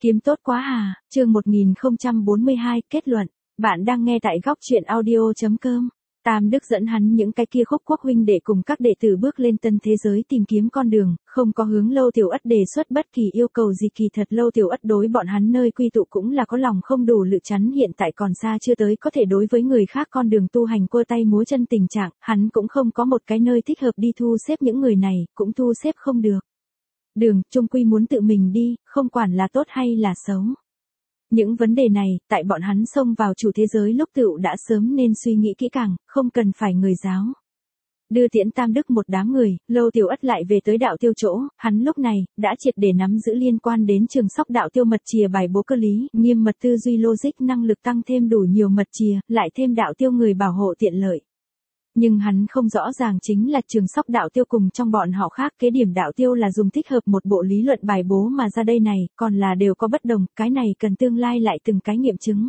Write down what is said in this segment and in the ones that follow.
Kiếm tốt quá à, chương 1042, kết luận. Bạn đang nghe tại góc truyện audio.com. Tam Đức dẫn hắn những cái kia khúc quốc huynh đệ cùng các đệ tử bước lên tân thế giới tìm kiếm con đường, không có hướng Lâu Tiểu Ất đề xuất bất kỳ yêu cầu gì. Kỳ thật Lâu Tiểu Ất đối bọn hắn nơi quy tụ cũng là có lòng không đủ lự chắn, hiện tại còn xa chưa tới có thể đối với người khác con đường tu hành quơ tay múa chân tình trạng, hắn cũng không có một cái nơi thích hợp đi thu xếp những người này, cũng thu xếp không được. Đường, chung quy muốn tự mình đi, không quản là tốt hay là xấu. Những vấn đề này, tại bọn hắn xông vào chủ thế giới lúc tựu đã sớm nên suy nghĩ kỹ càng, không cần phải người giáo. Đưa tiễn Tam Đức một đám người, Lâu Tiểu Ất lại về tới đạo tiêu chỗ, hắn lúc này, đã triệt để nắm giữ liên quan đến trường sóc đạo tiêu mật chìa bài bố cơ lý, nghiêm mật tư duy logic năng lực tăng thêm đủ nhiều mật chìa, lại thêm đạo tiêu người bảo hộ tiện lợi. Nhưng hắn không rõ ràng chính là trường sóc đạo tiêu cùng trong bọn họ khác kế điểm đạo tiêu là dùng thích hợp một bộ lý luận bài bố mà ra đây này, còn là đều có bất đồng, cái này cần tương lai lại từng cái nghiệm chứng.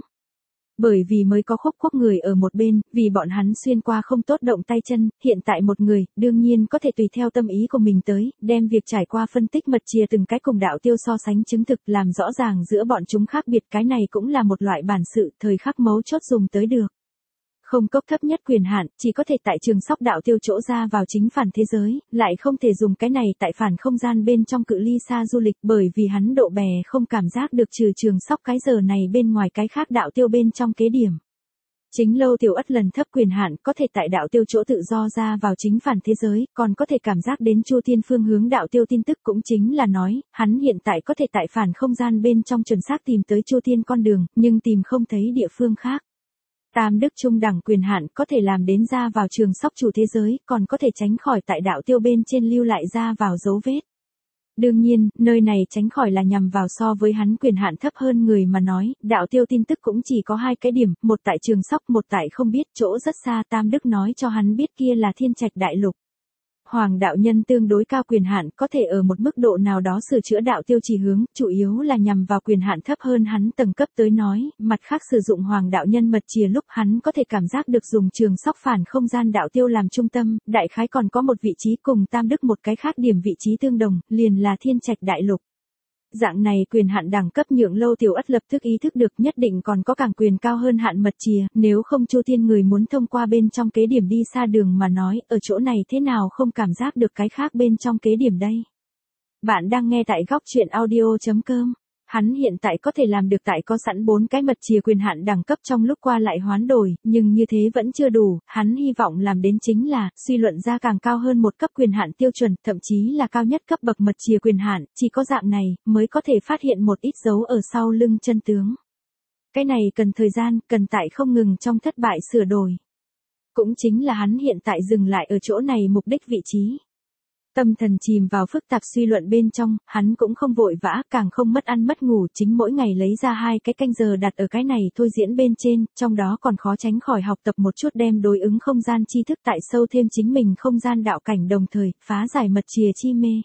Bởi vì mới có khúc quốc người ở một bên, vì bọn hắn xuyên qua không tốt động tay chân, hiện tại một người, đương nhiên có thể tùy theo tâm ý của mình tới, đem việc trải qua phân tích mật chìa từng cái cùng đạo tiêu so sánh chứng thực làm rõ ràng giữa bọn chúng khác biệt, cái này cũng là một loại bản sự, thời khắc mấu chốt dùng tới được. Không cấp thấp nhất quyền hạn, chỉ có thể tại trường sóc đạo tiêu chỗ ra vào chính phản thế giới, lại không thể dùng cái này tại phản không gian bên trong cự ly xa du lịch, bởi vì hắn độ bè không cảm giác được trừ trường sóc cái giờ này bên ngoài cái khác đạo tiêu bên trong kế điểm. Chính Lâu Tiểu Ất lần thấp quyền hạn có thể tại đạo tiêu chỗ tự do ra vào chính phản thế giới, còn có thể cảm giác đến Chu Tiên phương hướng đạo tiêu tin tức, cũng chính là nói, hắn hiện tại có thể tại phản không gian bên trong chuẩn xác tìm tới Chu Tiên con đường, nhưng tìm không thấy địa phương khác. Tam Đức trung đẳng quyền hạn có thể làm đến ra vào trường sóc chủ thế giới, còn có thể tránh khỏi tại đạo tiêu bên trên lưu lại ra vào dấu vết. Đương nhiên, nơi này tránh khỏi là nhằm vào so với hắn quyền hạn thấp hơn người mà nói, đạo tiêu tin tức cũng chỉ có hai cái điểm, một tại trường sóc, một tại không biết, chỗ rất xa. Tam Đức nói cho hắn biết kia là Thiên Trạch Đại Lục. Hoàng đạo nhân tương đối cao quyền hạn có thể ở một mức độ nào đó sửa chữa đạo tiêu chỉ hướng, chủ yếu là nhằm vào quyền hạn thấp hơn hắn tầng cấp tới nói, mặt khác sử dụng hoàng đạo nhân mật chìa lúc hắn có thể cảm giác được dùng trường sóc phản không gian đạo tiêu làm trung tâm, đại khái còn có một vị trí cùng Tam Đức một cái khác điểm vị trí tương đồng, liền là Thiên Trạch Đại Lục. Dạng này quyền hạn đẳng cấp nhượng Lâu Tiểu Ất lập tức ý thức được nhất định còn có càng quyền cao hơn hạn mật chìa, nếu không Chu Tiên người muốn thông qua bên trong kế điểm đi xa đường mà nói, ở chỗ này thế nào không cảm giác được cái khác bên trong kế điểm đây. Bạn đang nghe tại góc truyện audio.com. Hắn hiện tại có thể làm được tại có sẵn 4 cái mật chìa quyền hạn đẳng cấp trong lúc qua lại hoán đổi, nhưng như thế vẫn chưa đủ, hắn hy vọng làm đến chính là, suy luận ra càng cao hơn một cấp quyền hạn tiêu chuẩn, thậm chí là cao nhất cấp bậc mật chìa quyền hạn, chỉ có dạng này, mới có thể phát hiện một ít dấu ở sau lưng chân tướng. Cái này cần thời gian, cần tại không ngừng trong thất bại sửa đổi. Cũng chính là hắn hiện tại dừng lại ở chỗ này mục đích vị trí. Tâm thần chìm vào phức tạp suy luận bên trong, hắn cũng không vội vã, càng không mất ăn mất ngủ, chính mỗi ngày lấy ra 2 cái canh giờ đặt ở cái này thôi diễn bên trên, trong đó còn khó tránh khỏi học tập một chút đem đối ứng không gian tri thức tại sâu thêm chính mình không gian đạo cảnh, đồng thời phá giải mật chìa chi mê.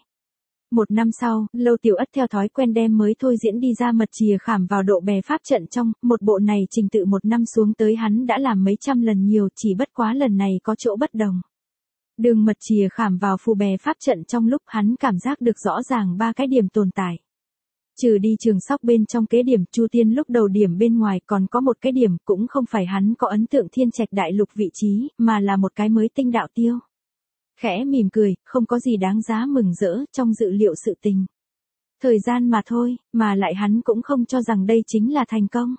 1 năm sau, Lâu Tiểu Ất theo thói quen đem mới thôi diễn đi ra mật chìa khảm vào độ bè pháp trận trong, một bộ này trình tự 1 năm xuống tới hắn đã làm mấy trăm lần nhiều, chỉ bất quá lần này có chỗ bất đồng. Đường mật chìa khảm vào phù bè pháp trận trong lúc hắn cảm giác được rõ ràng 3 cái điểm tồn tại. Trừ đi trường sóc bên trong kế điểm Chu Tiên lúc đầu điểm bên ngoài, còn có một cái điểm, cũng không phải hắn có ấn tượng Thiên Trạch Đại Lục vị trí, mà là một cái mới tinh đạo tiêu. Khẽ mỉm cười, không có gì đáng giá mừng rỡ trong dự liệu sự tình. Thời gian mà thôi, mà lại hắn cũng không cho rằng đây chính là thành công.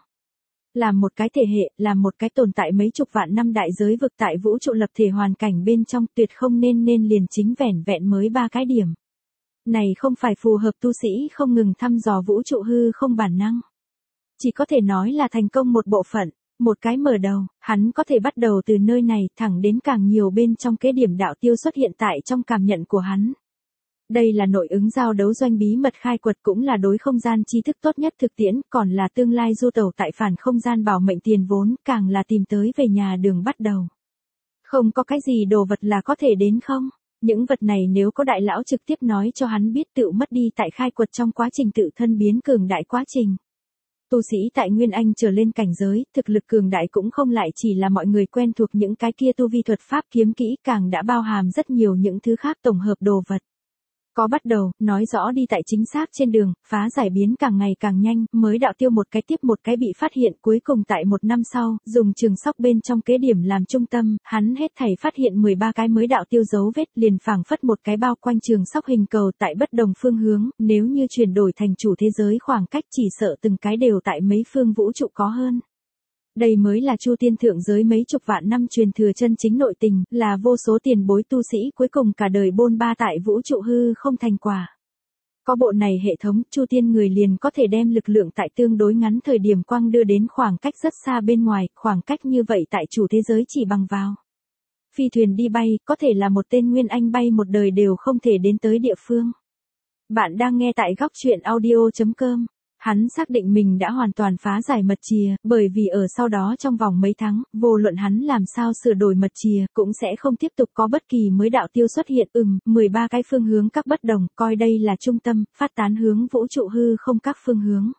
Làm một cái thể hệ, làm một cái tồn tại mấy chục vạn năm đại giới vực tại vũ trụ lập thể hoàn cảnh bên trong, tuyệt không nên liền chính vẻn vẹn mới 3 cái điểm. Này không phải phù hợp tu sĩ không ngừng thăm dò vũ trụ hư không bản năng. Chỉ có thể nói là thành công một bộ phận, một cái mở đầu, hắn có thể bắt đầu từ nơi này thẳng đến càng nhiều bên trong kế điểm đạo tiêu xuất hiện tại trong cảm nhận của hắn. Đây là nội ứng giao đấu doanh bí mật khai quật, cũng là đối không gian tri thức tốt nhất thực tiễn, còn là tương lai du tẩu tại phản không gian bảo mệnh tiền vốn, càng là tìm tới về nhà đường bắt đầu. Không có cái gì đồ vật là có thể đến không? Những vật này nếu có đại lão trực tiếp nói cho hắn biết tự mất đi tại khai quật trong quá trình tự thân biến cường đại quá trình. Tu sĩ tại Nguyên Anh trở lên cảnh giới, thực lực cường đại cũng không lại chỉ là mọi người quen thuộc những cái kia tu vi thuật pháp kiếm kỹ, càng đã bao hàm rất nhiều những thứ khác tổng hợp đồ vật. Có bắt đầu, nói rõ đi tại chính xác trên đường, phá giải biến càng ngày càng nhanh, mới đạo tiêu một cái tiếp một cái bị phát hiện, cuối cùng tại 1 năm sau, dùng trường sóc bên trong kế điểm làm trung tâm, hắn hết thảy phát hiện 13 cái mới đạo tiêu dấu vết, liền phảng phất một cái bao quanh trường sóc hình cầu tại bất đồng phương hướng, nếu như chuyển đổi thành chủ thế giới khoảng cách chỉ sợ từng cái đều tại mấy phương vũ trụ có hơn. Đây mới là Chu Tiên thượng giới mấy chục vạn năm truyền thừa chân chính nội tình, là vô số tiền bối tu sĩ cuối cùng cả đời bôn ba tại vũ trụ hư không thành quả. Có bộ này hệ thống, Chu Tiên người liền có thể đem lực lượng tại tương đối ngắn thời điểm quang đưa đến khoảng cách rất xa bên ngoài, khoảng cách như vậy tại chủ thế giới chỉ bằng vào phi thuyền đi bay, có thể là một tên nguyên anh bay một đời đều không thể đến tới địa phương. Bạn đang nghe tại góc truyện audio.com. Hắn xác định mình đã hoàn toàn phá giải mật chìa, bởi vì ở sau đó trong vòng mấy tháng, vô luận hắn làm sao sửa đổi mật chìa, cũng sẽ không tiếp tục có bất kỳ mới đạo tiêu xuất hiện. 13 cái phương hướng các bất đồng, coi đây là trung tâm, phát tán hướng vũ trụ hư không các phương hướng.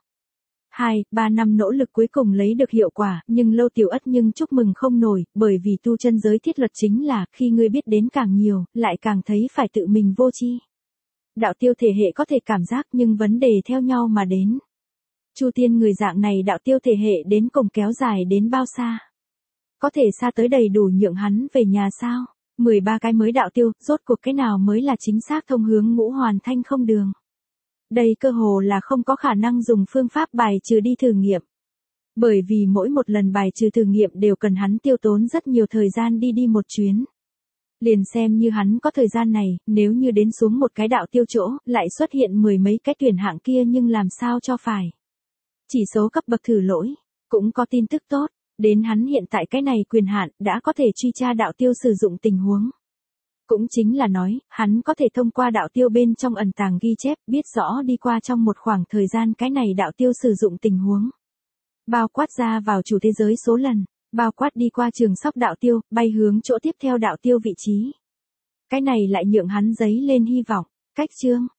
2-3 năm nỗ lực cuối cùng lấy được hiệu quả, nhưng Lâu Tiểu Ất nhưng chúc mừng không nổi, bởi vì tu chân giới thiết luật chính là, khi ngươi biết đến càng nhiều, lại càng thấy phải tự mình vô tri. Đạo tiêu thể hệ có thể cảm giác nhưng vấn đề theo nhau mà đến. Chu Tiên người dạng này đạo tiêu thể hệ đến cùng kéo dài đến bao xa? Có thể xa tới đầy đủ nhượng hắn về nhà sao? 13 cái mới đạo tiêu, rốt cuộc cái nào mới là chính xác thông hướng ngũ hoàn thanh không đường? Đây cơ hồ là không có khả năng dùng phương pháp bài trừ đi thử nghiệm. Bởi vì mỗi một lần bài trừ thử nghiệm đều cần hắn tiêu tốn rất nhiều thời gian đi một chuyến. Liền xem như hắn có thời gian này, nếu như đến xuống một cái đạo tiêu chỗ, lại xuất hiện 10 mấy cái tuyển hạng kia nhưng làm sao cho phải. Chỉ số cấp bậc thử lỗi, cũng có tin tức tốt, đến hắn hiện tại cái này quyền hạn đã có thể truy tra đạo tiêu sử dụng tình huống. Cũng chính là nói, hắn có thể thông qua đạo tiêu bên trong ẩn tàng ghi chép, biết rõ đi qua trong một khoảng thời gian cái này đạo tiêu sử dụng tình huống. Bao quát ra vào chủ thế giới số lần, bao quát đi qua trường sóc đạo tiêu, bay hướng chỗ tiếp theo đạo tiêu vị trí. Cái này lại nhượng hắn giấy lên hy vọng. Cách chương